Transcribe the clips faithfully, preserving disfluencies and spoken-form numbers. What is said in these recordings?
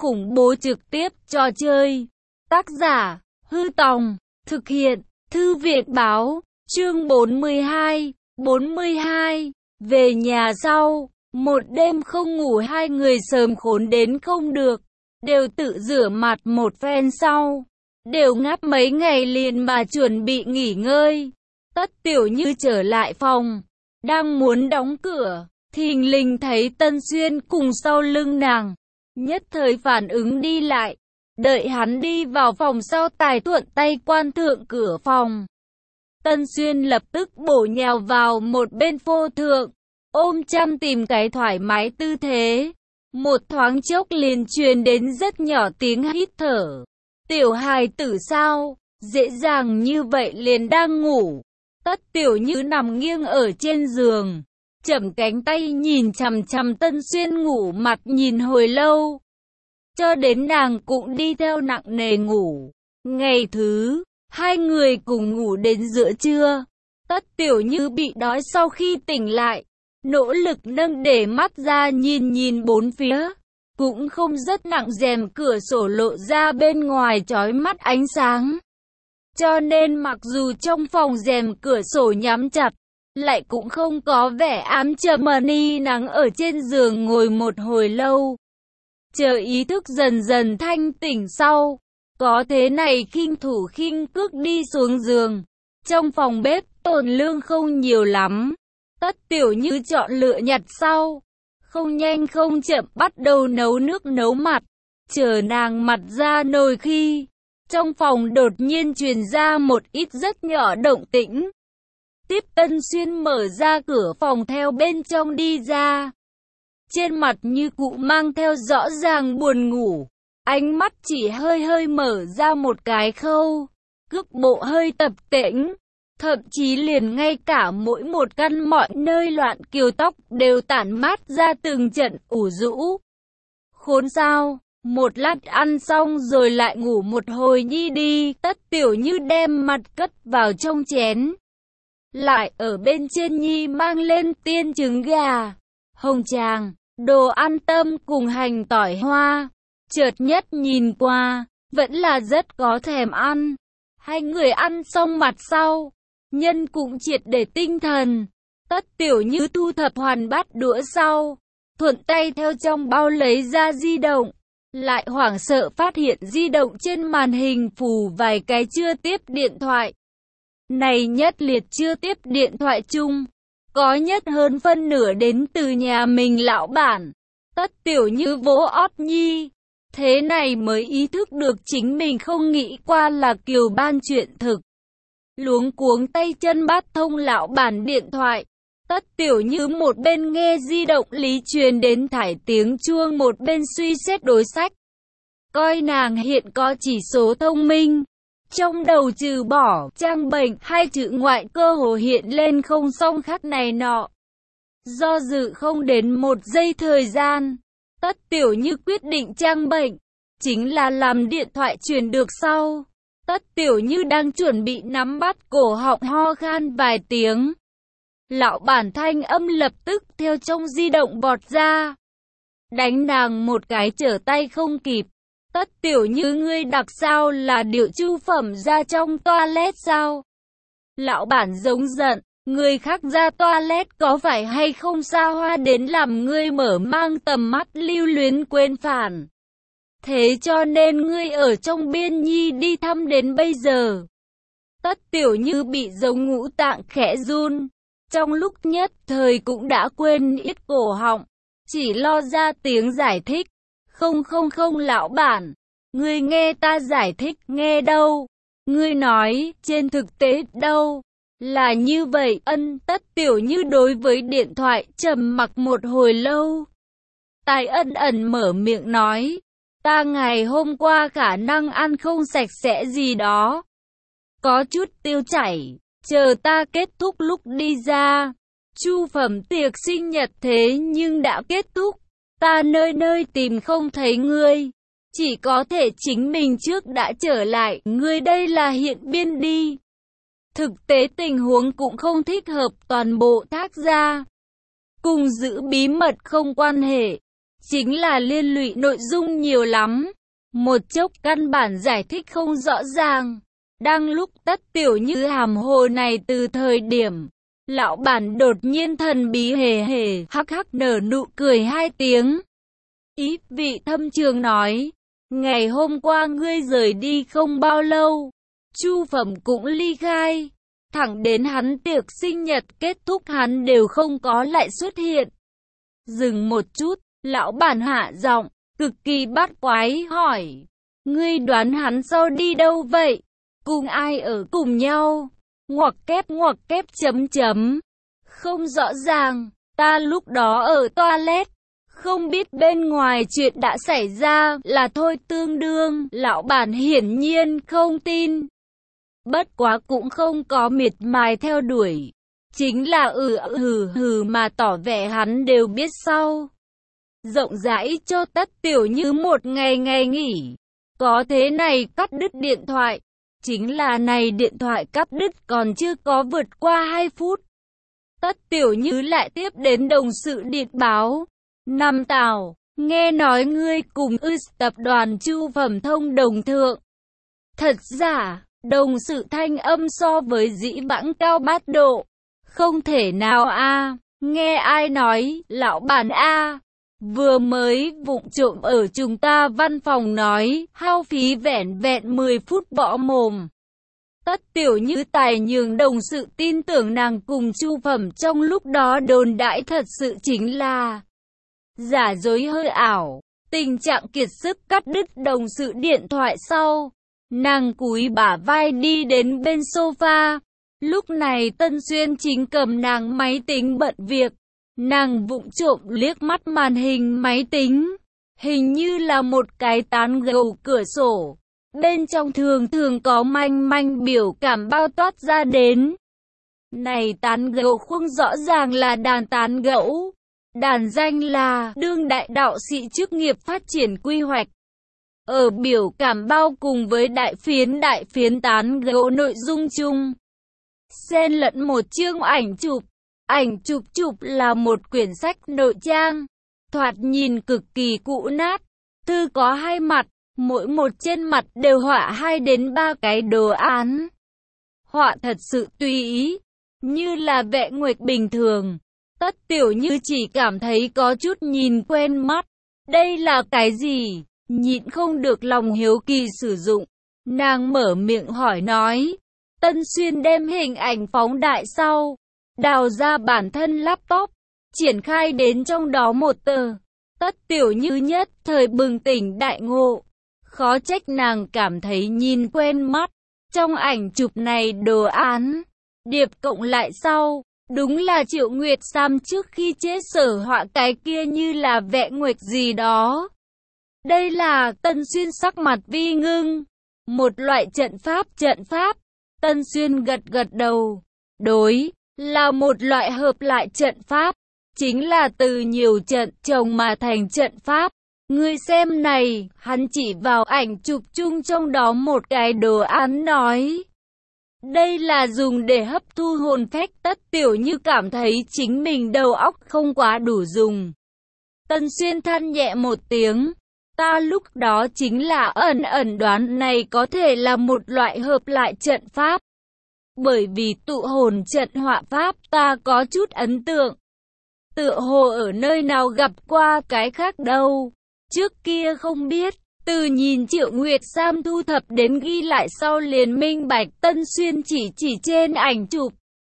khủng bố trực tiếp trò chơi. Tác giả, Hư Tòng, thực hiện, Thư viện báo, chương bốn mươi hai, bốn mươi hai, về nhà sau, một đêm không ngủ hai người sớm khốn đến không được, đều tự rửa mặt một phen sau, đều ngáp mấy ngày liền mà chuẩn bị nghỉ ngơi. Tất Tiểu Như trở lại phòng, đang muốn đóng cửa, thình lình thấy Tân Xuyên cùng sau lưng nàng, nhất thời phản ứng đi lại, đợi hắn đi vào phòng sau tài thuận tay quan thượng cửa phòng. Tân Xuyên lập tức bổ nhào vào một bên phô thượng, ôm chăm tìm cái thoải mái tư thế. Một thoáng chốc liền truyền đến rất nhỏ tiếng hít thở. Tiểu hài tử sao, dễ dàng như vậy liền đang ngủ. Tất Tiểu Như nằm nghiêng ở trên giường, chậm cánh tay nhìn chằm chằm Tân Xuyên ngủ mặt nhìn hồi lâu. Cho đến nàng cũng đi theo nặng nề ngủ. Ngày thứ, hai người cùng ngủ đến giữa trưa. Tất Tiểu Như bị đói sau khi tỉnh lại, nỗ lực nâng để mắt ra nhìn nhìn bốn phía. Cũng không rất nặng, rèm cửa sổ lộ ra bên ngoài chói mắt ánh sáng. Cho nên mặc dù trong phòng rèm cửa sổ nhắm chặt, lại cũng không có vẻ ám trầm mà ni nắng ở trên giường ngồi một hồi lâu. Chờ ý thức dần dần thanh tỉnh sau, có thế này khinh thủ khinh cước đi xuống giường. Trong phòng bếp tồn lương không nhiều lắm. Tất Tiểu Như chọn lựa nhặt sau, không nhanh không chậm bắt đầu nấu nước nấu mặt. Chờ nàng mặt ra nồi khi, trong phòng đột nhiên truyền ra một ít rất nhỏ động tĩnh. Tiếp Tân Xuyên mở ra cửa phòng theo bên trong đi ra. Trên mặt như cụ mang theo rõ ràng buồn ngủ, ánh mắt chỉ hơi hơi mở ra một cái khâu, cước bộ hơi tập tễnh. Thậm chí liền ngay cả mỗi một căn mọi nơi loạn kiều tóc đều tản mát ra từng trận ủ rũ. Khốn sao, một lát ăn xong rồi lại ngủ một hồi nhi đi. Tất Tiểu Như đem mặt cất vào trong chén, lại ở bên trên nhi mang lên tiên trứng gà, hồng tràng, đồ ăn tâm cùng hành tỏi hoa. Chợt nhất nhìn qua, vẫn là rất có thèm ăn. Hai người ăn xong mặt sau, nhân cũng triệt để tinh thần. Tất Tiểu Như thu thập hoàn bát đũa sau, thuận tay theo trong bao lấy ra di động, lại hoảng sợ phát hiện di động trên màn hình phù vài cái chưa tiếp điện thoại. Này nhất liệt chưa tiếp điện thoại chung, có nhất hơn phân nửa đến từ nhà mình lão bản. Tất Tiểu Như vỗ ót nhi, thế này mới ý thức được chính mình không nghĩ qua là Kiều Ban chuyện thực. Luống cuống tay chân bắt thông lão bản điện thoại. Tất Tiểu Như một bên nghe di động lý truyền đến thải tiếng chuông, một bên suy xét đối sách. Coi nàng hiện có chỉ số thông minh, trong đầu trừ bỏ trang bệnh hai chữ ngoại cơ hồ hiện lên không song khắc này nọ. Do dự không đến một giây thời gian, Tất Tiểu Như quyết định trang bệnh, chính là làm điện thoại truyền được sau. Tất Tiểu Như đang chuẩn bị nắm bắt cổ họng ho khan vài tiếng. Lão bản thanh âm lập tức theo trong di động vọt ra, đánh nàng một cái trở tay không kịp. Tất Tiểu Như, ngươi đặc sao là điệu chu phẩm ra trong toilet sao? Lão bản giống giận, người khác ra toilet có phải hay không xa hoa đến làm ngươi mở mang tầm mắt lưu luyến quên phản. Thế cho nên ngươi ở trong biên nhi đi thăm đến bây giờ. Tất Tiểu Như bị giống ngũ tạng khẽ run, trong lúc nhất thời cũng đã quên ít cổ họng, chỉ lo ra tiếng giải thích. Không không không lão bản, ngươi nghe ta giải thích nghe đâu. Ngươi nói, trên thực tế đâu. Là như vậy. Ân. Tất Tiểu Như đối với điện thoại trầm mặc một hồi lâu. Tài ân ẩn mở miệng nói, ta ngày hôm qua khả năng ăn không sạch sẽ gì đó, có chút tiêu chảy, chờ ta kết thúc lúc đi ra. Chu phẩm tiệc sinh nhật thế nhưng đã kết thúc, ta nơi nơi tìm không thấy ngươi, chỉ có thể chính mình trước đã trở lại. Ngươi đây là hiện biên đi. Thực tế tình huống cũng không thích hợp, toàn bộ thác ra cùng giữ bí mật không quan hệ. chính là liên lụy nội dung nhiều lắm. Một chốc căn bản giải thích không rõ ràng. Đang lúc Tất Tiểu Như hàm hồ này từ thời điểm, lão bản đột nhiên thần bí hề hề, hắc hắc nở nụ cười hai tiếng. Ý vị thâm trường nói, ngày hôm qua ngươi rời đi không bao lâu, Chu Phẩm cũng ly khai. Thẳng đến hắn tiệc sinh nhật kết thúc hắn đều không có lại xuất hiện. Dừng một chút, lão bản hạ giọng, cực kỳ bắt quái hỏi, ngươi đoán hắn sau đi đâu vậy? Cùng ai ở cùng nhau? Ngoặc kép ngoặc kép chấm chấm. Không rõ ràng, ta lúc đó ở toilet. Không biết bên ngoài chuyện đã xảy ra là thôi tương đương. Lão bản hiển nhiên không tin. Bất quá cũng không có miệt mài theo đuổi. Chính là ừ hừ hừ mà tỏ vẻ hắn đều biết sau. Rộng rãi cho Tất Tiểu Như một ngày ngày nghỉ. Có thế này cắt đứt điện thoại. Chính là này điện thoại cắt đứt còn chưa có vượt qua hai phút. Tất Tiểu Như lại tiếp đến đồng sự điện báo. Năm Tào, nghe nói ngươi cùng ư tập đoàn Chu Phẩm thông đồng thượng. Thật giả, đồng sự thanh âm so với dĩ vãng cao bát độ. Không thể nào a, nghe ai nói, lão bản a. Vừa mới vụng trộm ở chúng ta văn phòng nói, hao phí vẻn vẹn mười phút bỏ mồm. Tất Tiểu Như tài nhường đồng sự tin tưởng nàng cùng Chu Phẩm trong lúc đó đồn đãi thật sự chính là giả dối hơi ảo. Tình trạng kiệt sức cắt đứt đồng sự điện thoại sau. Nàng cúi bả vai đi đến bên sofa. Lúc này Tân Xuyên chính cầm nàng máy tính bận việc. Nàng vụng trộm liếc mắt màn hình máy tính. Hình như là một cái tán gẫu cửa sổ. Bên trong thường thường có manh manh biểu cảm bao toát ra đến. Này tán gẫu không rõ ràng là đàn tán gẫu. Đàn danh là đương đại đạo sĩ chức nghiệp phát triển quy hoạch. Ở biểu cảm bao cùng với đại phiến đại phiến tán gẫu nội dung chung. Xen lẫn một chương ảnh chụp. Ảnh chụp chụp là một quyển sách nội trang. Thoạt nhìn cực kỳ cũ nát. Thư có hai mặt. Mỗi một trên mặt đều họa hai đến ba cái đồ án. Họa thật sự tùy ý. Như là vẽ nguệch bình thường. Tất Tiểu Như chỉ cảm thấy có chút nhìn quen mắt. Đây là cái gì? Nhịn không được lòng hiếu kỳ sử dụng. Nàng mở miệng hỏi nói. Tân Xuyên đem hình ảnh phóng đại sau. Đào ra bản thân laptop. Triển khai đến trong đó một tờ. Tất Tiểu Như nhất thời bừng tỉnh đại ngộ. Khó trách nàng cảm thấy nhìn quen mắt. Trong ảnh chụp này đồ án. Điệp cộng lại sau. Đúng là Triệu Nguyệt Sam trước khi chết sở họa cái kia như là vẽ nguệch gì đó. Đây là Tân Xuyên sắc mặt vi ngưng. Một loại trận pháp trận pháp. Tân Xuyên gật gật đầu. Đối, là một loại hợp lại trận pháp. Chính là từ nhiều trận chồng mà thành trận pháp. Ngươi xem này, hắn chỉ vào ảnh chụp chung trong đó một cái đồ án nói. Đây là dùng để hấp thu hồn phách. Tất Tiểu Như cảm thấy chính mình đầu óc không quá đủ dùng. Tân Xuyên than nhẹ một tiếng. Ta lúc đó chính là ẩn ẩn đoán này có thể là một loại hợp lại trận pháp. Bởi vì tụ hồn trận họa pháp ta có chút ấn tượng. Tựa hồ ở nơi nào gặp qua cái khác đâu. Trước kia không biết. Từ nhìn Triệu Nguyệt Sam thu thập đến ghi lại sau liền minh bạch. Tân Xuyên chỉ chỉ trên ảnh chụp.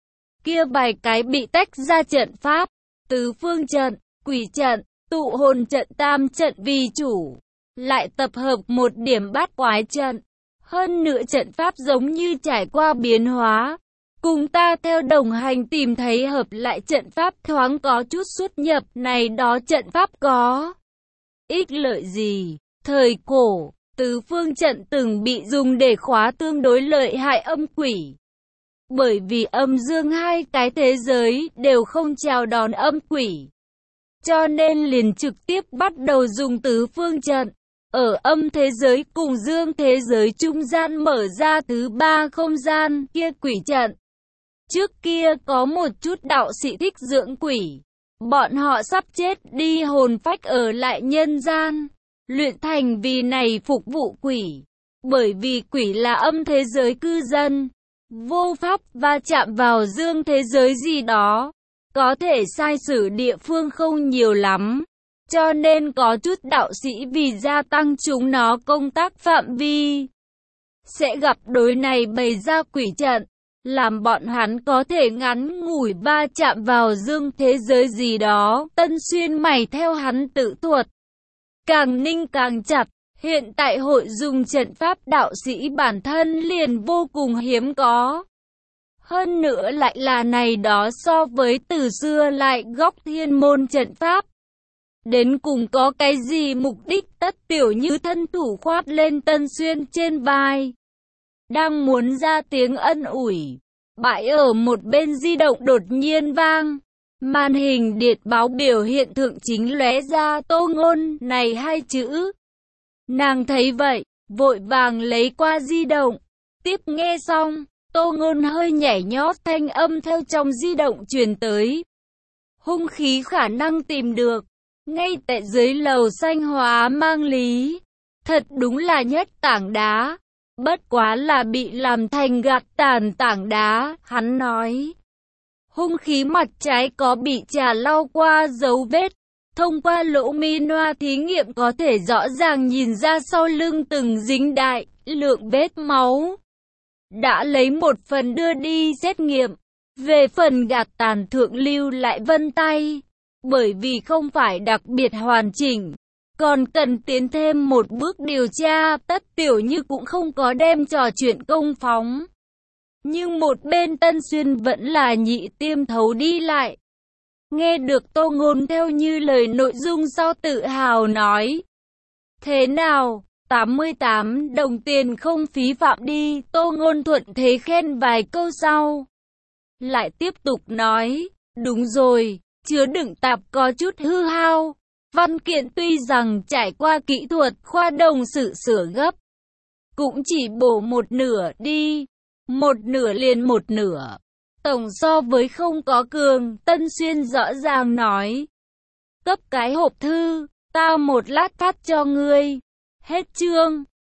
Kia vài cái bị tách ra trận pháp. Tứ phương trận, quỷ trận, tụ hồn trận tam trận vì chủ. Lại tập hợp một điểm bát quái trận. Hơn nữa trận pháp giống như trải qua biến hóa. Cùng ta theo đồng hành tìm thấy hợp lại trận pháp thoáng có chút xuất nhập này đó trận pháp có ích lợi gì. Thời cổ, tứ phương trận từng bị dùng để khóa tương đối lợi hại âm quỷ. Bởi vì âm dương hai cái thế giới đều không chào đón âm quỷ. Cho nên liền trực tiếp bắt đầu dùng tứ phương trận. Ở âm thế giới cùng dương thế giới trung gian mở ra thứ ba không gian kia quỷ trận. Trước kia có một chút đạo sĩ thích dưỡng quỷ. Bọn họ sắp chết đi hồn phách ở lại nhân gian, luyện thành vì này phục vụ quỷ. Bởi vì quỷ là âm thế giới cư dân, vô pháp va chạm vào dương thế giới gì đó, có thể sai sử địa phương không nhiều lắm. Cho nên có chút đạo sĩ vì gia tăng chúng nó công tác phạm vi, sẽ gặp đối này bày ra quỷ trận, làm bọn hắn có thể ngắn ngủi va chạm vào dương thế giới gì đó. Tân Xuyên mày theo hắn tự thuật, càng ninh càng chặt. Hiện tại hội dùng trận pháp đạo sĩ bản thân liền vô cùng hiếm có. Hơn nữa lại là này đó so với từ xưa lại góc thiên môn trận pháp. Đến cùng có cái gì mục đích tất tiểu như thân thủ khoát lên Tân Xuyên trên vai. Đang muốn ra tiếng ân ủi, bãi ở một bên di động đột nhiên vang. Màn hình điện báo biểu hiện thượng chính lóe ra Tô Ngôn này hai chữ. Nàng thấy vậy, vội vàng lấy qua di động. Tiếp nghe xong, Tô Ngôn hơi nhảy nhót, thanh âm theo trong di động truyền tới. Hung khí khả năng tìm được, ngay tại dưới lầu xanh hóa mang lý. Thật đúng là nhất tảng đá, bất quá là bị làm thành gạt tàn tảng đá, hắn nói. Hung khí mặt trái có bị trà lau qua dấu vết. Thông qua lỗ mi noa thí nghiệm có thể rõ ràng nhìn ra sau lưng từng dính đại lượng vết máu. Đã lấy một phần đưa đi xét nghiệm. Về phần gạt tàn thượng lưu lại vân tay, bởi vì không phải đặc biệt hoàn chỉnh, còn cần tiến thêm một bước điều tra. Tất tiểu như cũng không có đem trò chuyện công phóng. Nhưng một bên Tân Xuyên vẫn là nhị tiêm thấu đi lại. Nghe được Tô Ngôn theo như lời nội dung sau tự hào nói. Thế nào, tám mươi tám đồng tiền không phí phạm đi. Tô Ngôn thuận thế khen vài câu sau, lại tiếp tục nói, đúng rồi, chứa đựng tạp có chút hư hao. Văn kiện tuy rằng trải qua kỹ thuật khoa đồng sự sửa gấp, cũng chỉ bổ một nửa đi. Một nửa liền một nửa. Tổng so với không có cường. Tân Xuyên rõ ràng nói. Cấp cái hộp thư, tao một lát phát cho ngươi. Hết chương.